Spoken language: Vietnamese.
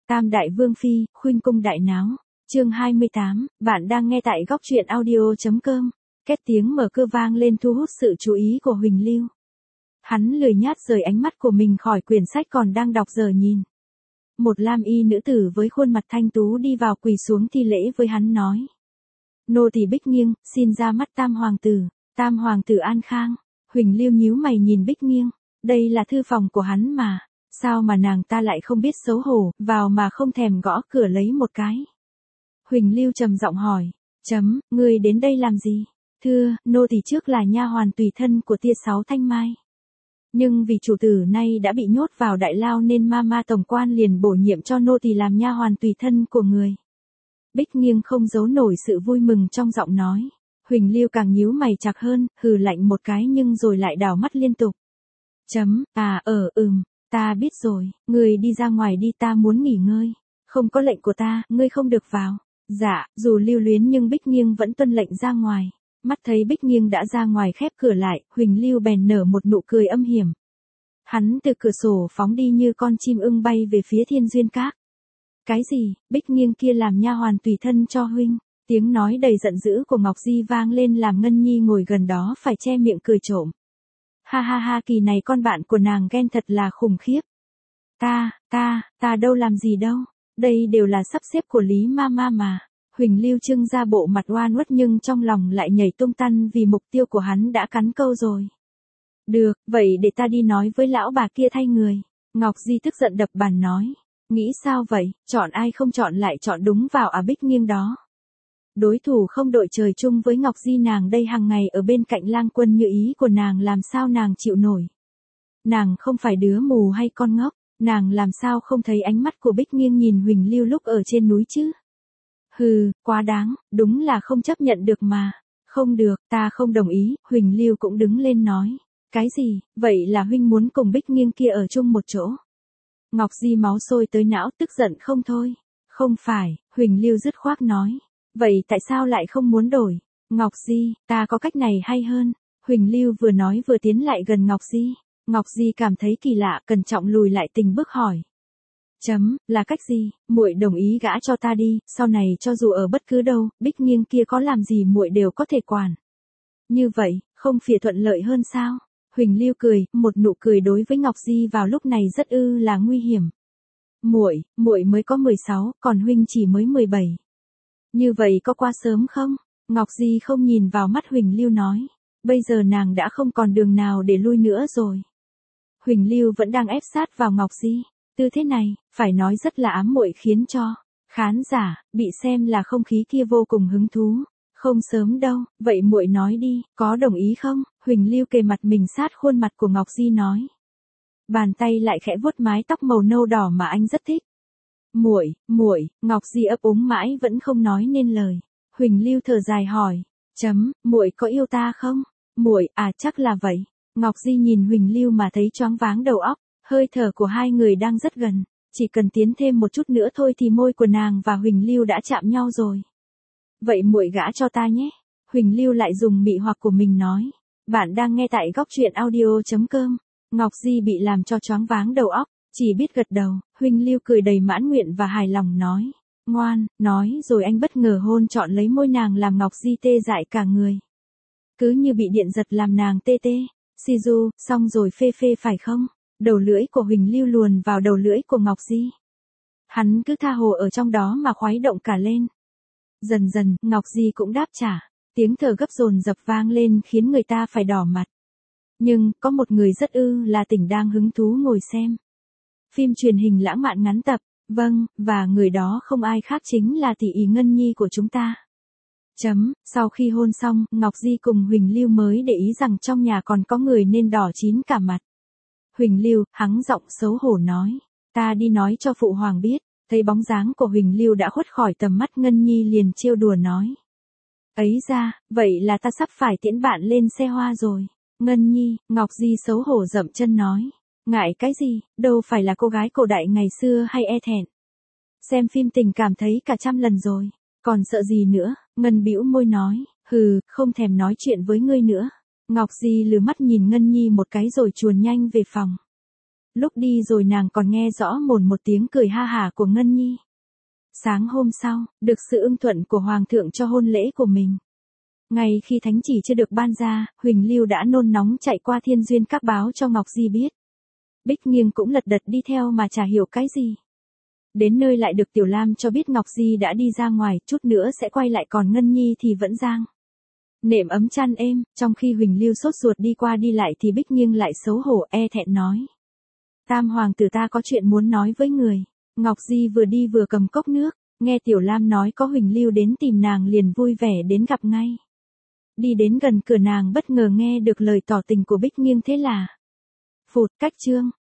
Tam đại vương phi, khuynh cung đại náo. Chương 28, bạn đang nghe tại góc truyện audio.com. Két tiếng mở cửa vang lên thu hút sự chú ý của Huỳnh Lưu. Hắn lười nhác rời ánh mắt của mình khỏi quyển sách còn đang đọc giờ nhìn. Một lam y nữ tử với khuôn mặt thanh tú đi vào quỳ xuống thi lễ với hắn nói. Nô tỳ Bích Nghiêng, xin ra mắt Tam hoàng tử an khang. Huỳnh Lưu nhíu mày nhìn Bích Nghiêng, đây là thư phòng của hắn mà, sao mà nàng ta lại không biết xấu hổ, vào mà không thèm gõ cửa lấy một cái. Huỳnh Lưu trầm giọng hỏi, ngươi đến đây làm gì? Thưa, nô tỳ trước là nha hoàn tùy thân của tia 6 Thanh Mai. Nhưng vì chủ tử nay đã bị nhốt vào đại lao nên ma tổng quan liền bổ nhiệm cho nô tỳ làm nha hoàn tùy thân của người. Bích Nghiêng không giấu nổi sự vui mừng trong giọng nói. Huỳnh Lưu càng nhíu mày chặt hơn, hừ lạnh một cái nhưng rồi lại đảo mắt liên tục. Ta biết rồi, ngươi đi ra ngoài đi, ta muốn nghỉ ngơi. Không có lệnh của ta, ngươi không được vào. Dạ, dù lưu luyến nhưng Bích Nghiêng vẫn tuân lệnh ra ngoài. Mắt thấy Bích Nghiêng đã ra ngoài khép cửa lại, Huỳnh Lưu bèn nở một nụ cười âm hiểm. Hắn từ cửa sổ phóng đi như con chim ưng bay về phía Thiên Duyên Các. Cái gì, Bích Nghiêng kia làm nha hoàn tùy thân cho huynh? Tiếng nói đầy giận dữ của Ngọc Di vang lên làm Ngân Nhi ngồi gần đó phải che miệng cười trộm. Ha, kỳ này con bạn của nàng ghen thật là khủng khiếp. Ta đâu làm gì đâu, đây đều là sắp xếp của Lý Mama mà. Huỳnh Lưu trưng ra bộ mặt oan uất nhưng trong lòng lại nhảy tung tăng vì mục tiêu của hắn đã cắn câu rồi. Được, vậy để ta đi nói với lão bà kia thay người. Ngọc Di tức giận đập bàn nói. Nghĩ sao vậy, chọn ai không chọn lại chọn đúng vào Bích Nghiêng đó. Đối thủ không đội trời chung với Ngọc Di, nàng đây hàng ngày ở bên cạnh Lang Quân như ý của nàng, làm sao nàng chịu nổi. Nàng không phải đứa mù hay con ngốc, nàng làm sao không thấy ánh mắt của Bích Nghiêng nhìn Huỳnh Lưu lúc ở trên núi chứ. Hừ, quá đáng, đúng là không chấp nhận được mà. Không được, ta không đồng ý. Huỳnh Lưu cũng đứng lên nói. Cái gì, vậy là huynh muốn cùng Bích Nghiêng kia ở chung một chỗ? Ngọc Di máu sôi tới não, tức giận không thôi. Không phải, Huỳnh Lưu dứt khoát nói. Vậy tại sao lại không muốn đổi? Ngọc Di, ta có cách này hay hơn. Huỳnh Lưu vừa nói vừa tiến lại gần Ngọc Di. Ngọc Di cảm thấy kỳ lạ, cẩn trọng lùi lại từng bước hỏi. Là cách gì? Muội đồng ý gả cho ta đi, sau này cho dù ở bất cứ đâu, Bích Nghiêng kia có làm gì muội đều có thể quản. Như vậy, không phải thuận lợi hơn sao? Huỳnh Lưu cười, một nụ cười đối với Ngọc Di vào lúc này rất là nguy hiểm. Muội mới có 16, còn huynh chỉ mới 17. Như vậy có qua sớm không? Ngọc Di không nhìn vào mắt Huỳnh Lưu nói. Bây giờ nàng đã không còn đường nào để lui nữa rồi. Huỳnh Lưu vẫn đang ép sát vào Ngọc Di. Tư thế này, phải nói rất là ám muội, khiến cho khán giả bị xem là không khí kia vô cùng hứng thú. Không sớm đâu, vậy muội nói đi, có đồng ý không? Huỳnh Lưu kề mặt mình sát khuôn mặt của Ngọc Di nói. Bàn tay lại khẽ vuốt mái tóc màu nâu đỏ mà anh rất thích. Muội, Ngọc Di ấp úng mãi vẫn không nói nên lời. Huỳnh Lưu thở dài hỏi, muội có yêu ta không? Muội, chắc là vậy. Ngọc Di nhìn Huỳnh Lưu mà thấy choáng váng đầu óc, hơi thở của hai người đang rất gần, chỉ cần tiến thêm một chút nữa thôi thì môi của nàng và Huỳnh Lưu đã chạm nhau rồi. Vậy muội gả cho ta nhé. Huỳnh Lưu lại dùng mị hoặc của mình nói. Bạn đang nghe tại góc truyện audio.com. Ngọc Di bị làm cho choáng váng đầu óc, chỉ biết gật đầu. Huỳnh Lưu cười đầy mãn nguyện và hài lòng nói. Ngoan, nói rồi anh bất ngờ hôn trọn lấy môi nàng làm Ngọc Di tê dại cả người. Cứ như bị điện giật làm nàng tê. Sizu, xong rồi phê phải không? Đầu lưỡi của Huỳnh Lưu luồn vào đầu lưỡi của Ngọc Di. Hắn cứ tha hồ ở trong đó mà khoái động cả lên. Dần, Ngọc Di cũng đáp trả. Tiếng thở gấp dồn dập vang lên khiến người ta phải đỏ mặt. Nhưng, có một người rất là tỉnh đang hứng thú ngồi xem phim truyền hình lãng mạn ngắn tập. Vâng, và người đó không ai khác chính là tỷ ý Ngân Nhi của chúng ta. Sau khi hôn xong, Ngọc Di cùng Huỳnh Lưu mới để ý rằng trong nhà còn có người nên đỏ chín cả mặt. Huỳnh Lưu, hắng giọng xấu hổ nói. Ta đi nói cho phụ hoàng biết. Thấy bóng dáng của Huỳnh Lưu đã khuất khỏi tầm mắt, Ngân Nhi liền trêu đùa nói. Ấy ra, vậy là ta sắp phải tiễn bạn lên xe hoa rồi. Ngân Nhi, Ngọc Di xấu hổ dậm chân nói. Ngại cái gì, đâu phải là cô gái cổ đại ngày xưa hay e thẹn. Xem phim tình cảm thấy cả 100 lần rồi. Còn sợ gì nữa? Ngân bĩu môi nói. Hừ, không thèm nói chuyện với ngươi nữa. Ngọc Di lừa mắt nhìn Ngân Nhi một cái rồi chuồn nhanh về phòng. Lúc đi rồi nàng còn nghe rõ một tiếng cười ha hả của Ngân Nhi. Sáng hôm sau, được sự ưng thuận của Hoàng thượng cho hôn lễ của mình. Ngay khi thánh chỉ chưa được ban ra, Huỳnh Lưu đã nôn nóng chạy qua Thiên Duyên các báo cho Ngọc Di biết. Bích Nghiêng cũng lật đật đi theo mà chả hiểu cái gì. Đến nơi lại được Tiểu Lam cho biết Ngọc Di đã đi ra ngoài, chút nữa sẽ quay lại, còn Ngân Nhi thì vẫn giang nệm ấm chăn êm. Trong khi Huỳnh Lưu sốt ruột đi qua đi lại thì Bích Nghiêng lại xấu hổ e thẹn nói. Tam hoàng tử ta có chuyện muốn nói với người. Ngọc Di vừa đi vừa cầm cốc nước, nghe Tiểu Lam nói có Huỳnh Lưu đến tìm nàng liền vui vẻ đến gặp ngay. Đi đến gần cửa nàng bất ngờ nghe được lời tỏ tình của Bích Nghiêng, thế là phụt cách chương.